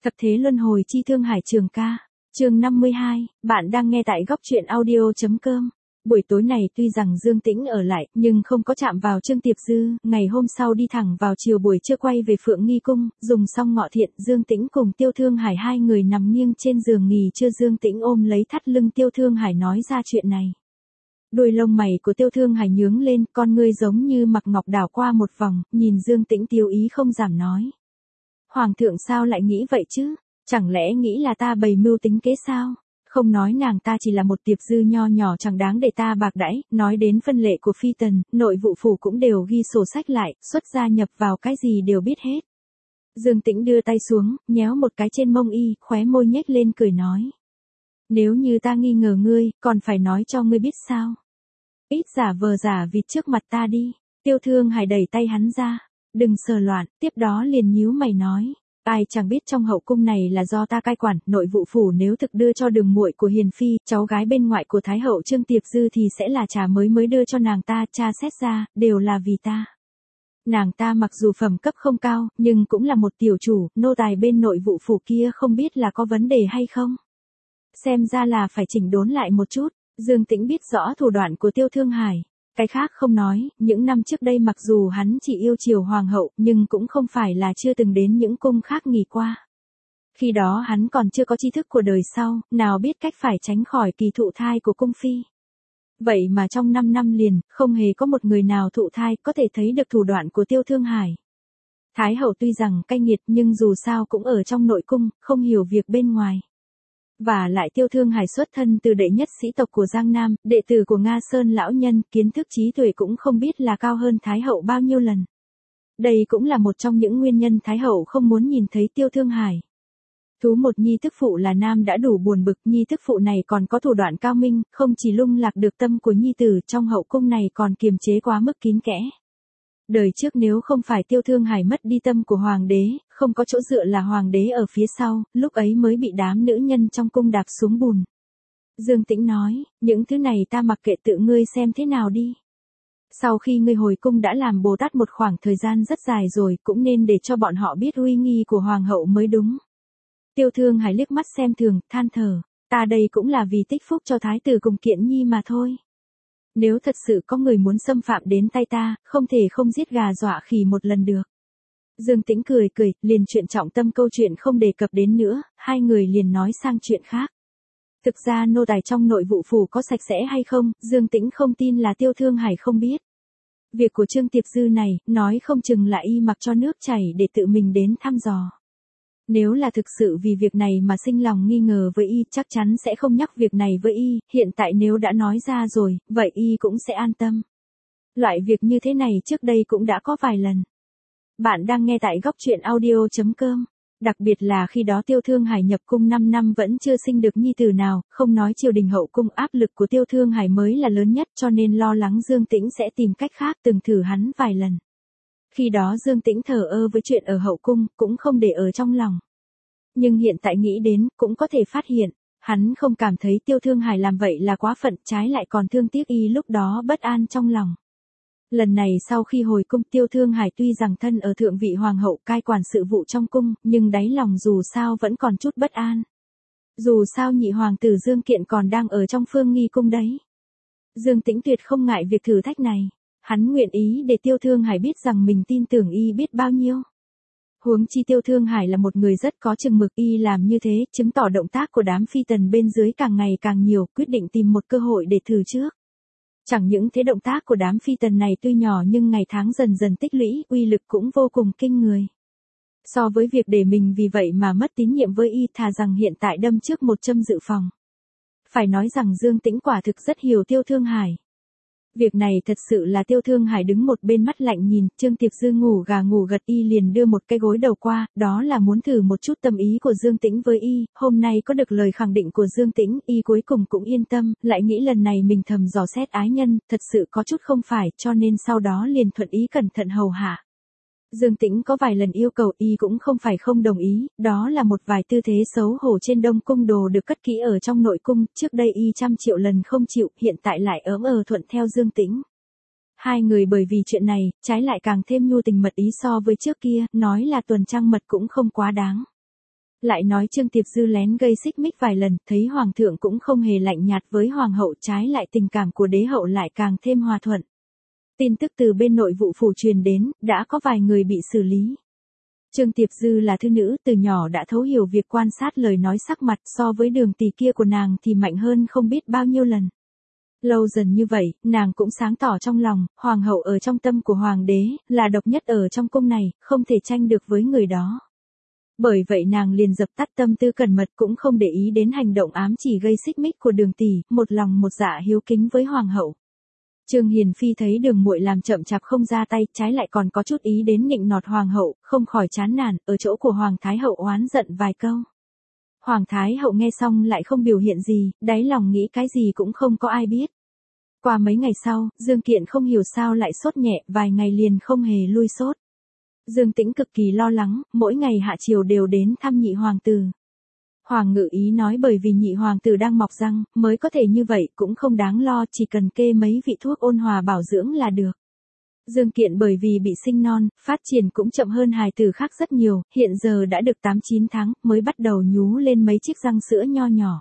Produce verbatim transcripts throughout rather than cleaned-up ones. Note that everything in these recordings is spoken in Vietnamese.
Thập thế luân hồi chi Thương Hải Trường ca. Chương năm mươi hai, bạn đang nghe tại góc truyện audio.com. Buổi tối này tuy rằng Dương Tĩnh ở lại, nhưng không có chạm vào Trương Tiệp Dư, ngày hôm sau đi thẳng vào chiều buổi trưa quay về Phượng Nghi Cung, dùng xong ngọ thiện, Dương Tĩnh cùng Tiêu Thương Hải hai người nằm nghiêng trên giường nghỉ trưa. Dương Tĩnh ôm lấy thắt lưng Tiêu Thương Hải nói ra chuyện này. Đuôi lông mày của Tiêu Thương Hải nhướng lên, con ngươi giống như mặc ngọc đảo qua một vòng, nhìn Dương Tĩnh tiêu ý không giảm nói. Hoàng thượng sao lại nghĩ vậy chứ? Chẳng lẽ nghĩ là ta bày mưu tính kế sao? Không nói nàng ta chỉ là một Tiệp Dư nho nhỏ chẳng đáng để ta bạc đãi, nói đến phân lệ của phi tần, nội vụ phủ cũng đều ghi sổ sách lại, xuất gia nhập vào cái gì đều biết hết. Dương Tĩnh đưa tay xuống, nhéo một cái trên mông y, khóe môi nhếch lên cười nói. Nếu như ta nghi ngờ ngươi, còn phải nói cho ngươi biết sao? Ít giả vờ giả vịt trước mặt ta đi. Tiêu Thương Hải đẩy tay hắn ra. Đừng sờ loạn, tiếp đó liền nhíu mày nói. Ai chẳng biết trong hậu cung này là do ta cai quản, nội vụ phủ nếu thực đưa cho đường muội của Hiền Phi, cháu gái bên ngoại của Thái hậu Trương Tiệp Dư thì sẽ là trà mới mới đưa cho nàng ta, cha xét ra, đều là vì ta. Nàng ta mặc dù phẩm cấp không cao, nhưng cũng là một tiểu chủ, nô tài bên nội vụ phủ kia không biết là có vấn đề hay không. Xem ra là phải chỉnh đốn lại một chút. Dương Tĩnh biết rõ thủ đoạn của Tiêu Thương Hải. Cái khác không nói, những năm trước đây mặc dù hắn chỉ yêu chiều hoàng hậu, nhưng cũng không phải là chưa từng đến những cung khác nghỉ qua. Khi đó hắn còn chưa có tri thức của đời sau, nào biết cách phải tránh khỏi kỳ thụ thai của cung phi. Vậy mà trong năm năm liền, không hề có một người nào thụ thai, có thể thấy được thủ đoạn của Tiêu Thương Hải. Thái hậu tuy rằng cay nghiệt nhưng dù sao cũng ở trong nội cung, không hiểu việc bên ngoài. Và lại Tiêu Thương Hải xuất thân từ đệ nhất sĩ tộc của Giang Nam, đệ tử của Nga Sơn lão nhân, kiến thức trí tuệ cũng không biết là cao hơn Thái hậu bao nhiêu lần. Đây cũng là một trong những nguyên nhân Thái hậu không muốn nhìn thấy Tiêu Thương Hải. Thú một nhi tức phụ là nam đã đủ buồn bực, nhi tức phụ này còn có thủ đoạn cao minh, không chỉ lung lạc được tâm của nhi tử, trong hậu cung này còn kiềm chế quá mức kín kẽ. Đời trước nếu không phải Tiêu Thương Hải mất đi tâm của hoàng đế, không có chỗ dựa là hoàng đế ở phía sau, lúc ấy mới bị đám nữ nhân trong cung đạp xuống bùn. Dương Tĩnh nói, những thứ này ta mặc kệ, tự ngươi xem thế nào đi. Sau khi ngươi hồi cung đã làm Bồ Tát một khoảng thời gian rất dài rồi, cũng nên để cho bọn họ biết uy nghi của hoàng hậu mới đúng. Tiêu Thương Hải liếc mắt xem thường, than thở, ta đây cũng là vì tích phúc cho thái tử cùng Kiện Nhi mà thôi. Nếu thật sự có người muốn xâm phạm đến tay ta, không thể không giết gà dọa khỉ một lần được. Dương Tĩnh cười cười, liền chuyện trọng tâm câu chuyện không đề cập đến nữa, hai người liền nói sang chuyện khác. Thực ra nô tài trong nội vụ phủ có sạch sẽ hay không, Dương Tĩnh không tin là Tiêu Thương Hải không biết. Việc của Trương Tiệp Dư này, nói không chừng là y mặc cho nước chảy để tự mình đến thăm dò. Nếu là thực sự vì việc này mà sinh lòng nghi ngờ với y, chắc chắn sẽ không nhắc việc này với y, hiện tại nếu đã nói ra rồi, vậy y cũng sẽ an tâm. Loại việc như thế này trước đây cũng đã có vài lần. Bạn đang nghe tại góc truyện audio.com. Đặc biệt là khi đó Tiêu Thương Hải nhập cung năm năm vẫn chưa sinh được nhi tử nào, không nói triều đình hậu cung, áp lực của Tiêu Thương Hải mới là lớn nhất, cho nên lo lắng Dương Tĩnh sẽ tìm cách khác, từng thử hắn vài lần. Khi đó Dương Tĩnh thờ ơ với chuyện ở hậu cung, cũng không để ở trong lòng. Nhưng hiện tại nghĩ đến, cũng có thể phát hiện, hắn không cảm thấy Tiêu Thương Hải làm vậy là quá phận, trái lại còn thương tiếc y lúc đó bất an trong lòng. Lần này sau khi hồi cung, Tiêu Thương Hải tuy rằng thân ở thượng vị hoàng hậu cai quản sự vụ trong cung, nhưng đáy lòng dù sao vẫn còn chút bất an. Dù sao nhị hoàng tử Dương Kiện còn đang ở trong Phương Nghi cung đấy. Dương Tĩnh tuyệt không ngại việc thử thách này. Hắn nguyện ý để Tiêu Thương Hải biết rằng mình tin tưởng y biết bao nhiêu. Huống chi Tiêu Thương Hải là một người rất có chừng mực, y làm như thế, chứng tỏ động tác của đám phi tần bên dưới càng ngày càng nhiều, quyết định tìm một cơ hội để thử trước. Chẳng những thế, động tác của đám phi tần này tuy nhỏ nhưng ngày tháng dần dần tích lũy, uy lực cũng vô cùng kinh người. So với việc để mình vì vậy mà mất tín nhiệm với y, thà rằng hiện tại đâm trước một châm dự phòng. Phải nói rằng Dương Tĩnh quả thực rất hiểu Tiêu Thương Hải. Việc này thật sự là Tiêu Thương Hải đứng một bên mắt lạnh nhìn, Trương Tiệp Dư ngủ gà ngủ gật, y liền đưa một cái gối đầu qua, đó là muốn thử một chút tâm ý của Dương Tĩnh với y, hôm nay có được lời khẳng định của Dương Tĩnh, y cuối cùng cũng yên tâm, lại nghĩ lần này mình thầm dò xét ái nhân, thật sự có chút không phải, cho nên sau đó liền thuận ý cẩn thận hầu hạ. Dương Tĩnh có vài lần yêu cầu, y cũng không phải không đồng ý, đó là một vài tư thế xấu hổ trên Đông cung đồ được cất kỹ ở trong nội cung, trước đây y trăm triệu lần không chịu, hiện tại lại ớm ờ thuận theo Dương Tĩnh. Hai người bởi vì chuyện này, trái lại càng thêm nhu tình mật ý so với trước kia, nói là tuần trăng mật cũng không quá đáng. Lại nói Trương Tiệp Dư lén gây xích mích vài lần, thấy hoàng thượng cũng không hề lạnh nhạt với hoàng hậu, trái lại tình cảm của đế hậu lại càng thêm hòa thuận. Tin tức từ bên nội vụ phủ truyền đến, đã có vài người bị xử lý. Trương Tiệp Dư là thư nữ, từ nhỏ đã thấu hiểu việc quan sát lời nói sắc mặt, so với Đường tỷ kia của nàng thì mạnh hơn không biết bao nhiêu lần. Lâu dần như vậy, nàng cũng sáng tỏ trong lòng, hoàng hậu ở trong tâm của hoàng đế, là độc nhất ở trong cung này, không thể tranh được với người đó. Bởi vậy nàng liền dập tắt tâm tư cẩn mật, cũng không để ý đến hành động ám chỉ gây xích mích của Đường tỷ, một lòng một dạ hiếu kính với hoàng hậu. Trương Hiền Phi thấy Đường muội làm chậm chạp không ra tay, trái lại còn có chút ý đến nịnh nọt hoàng hậu, không khỏi chán nản, ở chỗ của hoàng thái hậu oán giận vài câu. Hoàng thái hậu nghe xong lại không biểu hiện gì, đáy lòng nghĩ cái gì cũng không có ai biết. Qua mấy ngày sau, Dương Kiện không hiểu sao lại sốt nhẹ, vài ngày liền không hề lui sốt. Dương Tĩnh cực kỳ lo lắng, mỗi ngày hạ chiều đều đến thăm nhị hoàng tử. Hoàng ngự ý nói bởi vì nhị hoàng tử đang mọc răng, mới có thể như vậy, cũng không đáng lo, chỉ cần kê mấy vị thuốc ôn hòa bảo dưỡng là được. Dương Kiện bởi vì bị sinh non, phát triển cũng chậm hơn hài tử khác rất nhiều, hiện giờ đã được tám chín tháng, mới bắt đầu nhú lên mấy chiếc răng sữa nho nhỏ.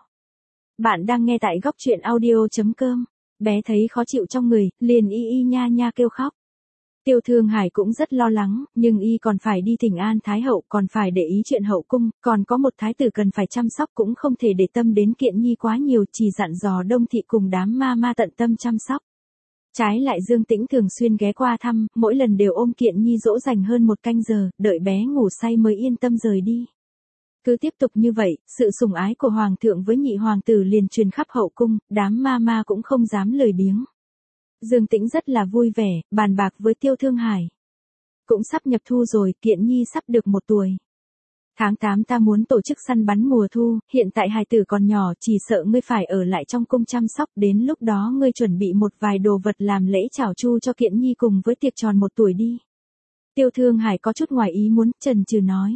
Bạn đang nghe tại góc truyện audio chấm com. Bé thấy khó chịu trong người, liền y y nha nha kêu khóc. Tiêu Thương Hải cũng rất lo lắng, nhưng y còn phải đi thỉnh an Thái hậu, còn phải để ý chuyện hậu cung, còn có một thái tử cần phải chăm sóc, cũng không thể để tâm đến Kiện Nhi quá nhiều, chỉ dặn dò Đông thị cùng đám ma ma tận tâm chăm sóc. Trái lại Dương Tĩnh thường xuyên ghé qua thăm, mỗi lần đều ôm Kiện Nhi dỗ dành hơn một canh giờ, đợi bé ngủ say mới yên tâm rời đi. Cứ tiếp tục như vậy, sự sủng ái của hoàng thượng với nhị hoàng tử liền truyền khắp hậu cung, đám ma ma cũng không dám lười biếng. Dương Tĩnh rất là vui vẻ, bàn bạc với Tiêu Thương Hải. Cũng sắp nhập thu rồi, Kiện Nhi sắp được một tuổi. Tháng tám ta muốn tổ chức săn bắn mùa thu, hiện tại hài tử còn nhỏ, chỉ sợ ngươi phải ở lại trong cung chăm sóc, đến lúc đó ngươi chuẩn bị một vài đồ vật làm lễ chào chu cho Kiện Nhi cùng với tiệc tròn một tuổi đi. Tiêu Thương Hải có chút ngoài ý muốn, chần chừ nói.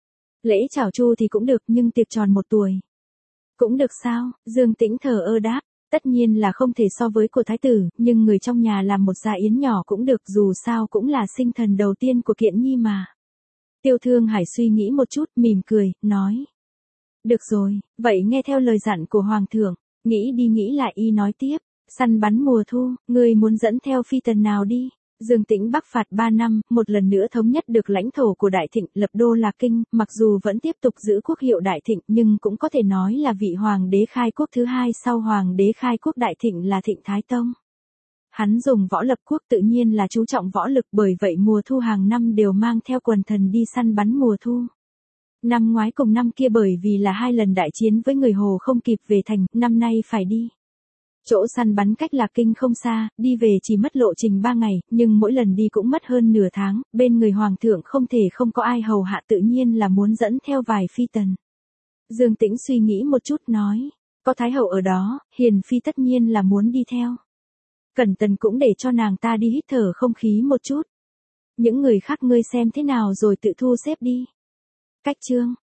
Lễ chào chu thì cũng được, nhưng tiệc tròn một tuổi. Cũng được sao? Dương Tĩnh thờ ơ đáp. Tất nhiên là không thể so với của thái tử, nhưng người trong nhà làm một dạ yến nhỏ cũng được, dù sao cũng là sinh thần đầu tiên của Kiện Nhi mà. Tiêu Thương Hải suy nghĩ một chút, mỉm cười, nói. Được rồi, vậy nghe theo lời dặn của hoàng thượng, nghĩ đi nghĩ lại y nói tiếp, săn bắn mùa thu, ngươi muốn dẫn theo phi tần nào đi? Dương Tĩnh bắc phạt ba năm, một lần nữa thống nhất được lãnh thổ của Đại Thịnh, lập đô là Kinh, mặc dù vẫn tiếp tục giữ quốc hiệu Đại Thịnh, nhưng cũng có thể nói là vị hoàng đế khai quốc thứ hai sau hoàng đế khai quốc Đại Thịnh là Thịnh Thái Tông. Hắn dùng võ lập quốc, tự nhiên là chú trọng võ lực, bởi vậy mùa thu hàng năm đều mang theo quần thần đi săn bắn mùa thu. Năm ngoái cùng năm kia bởi vì là hai lần đại chiến với người Hồ không kịp về thành, năm nay phải đi. Chỗ săn bắn cách Lạc Kinh không xa, đi về chỉ mất lộ trình ba ngày, nhưng mỗi lần đi cũng mất hơn nửa tháng, bên người hoàng thượng không thể không có ai hầu hạ, tự nhiên là muốn dẫn theo vài phi tần. Dương Tĩnh suy nghĩ một chút nói, có thái hậu ở đó, hiền phi tất nhiên là muốn đi theo. Cẩn Tần cũng để cho nàng ta đi hít thở không khí một chút. Những người khác ngươi xem thế nào rồi tự thu xếp đi. Cách chương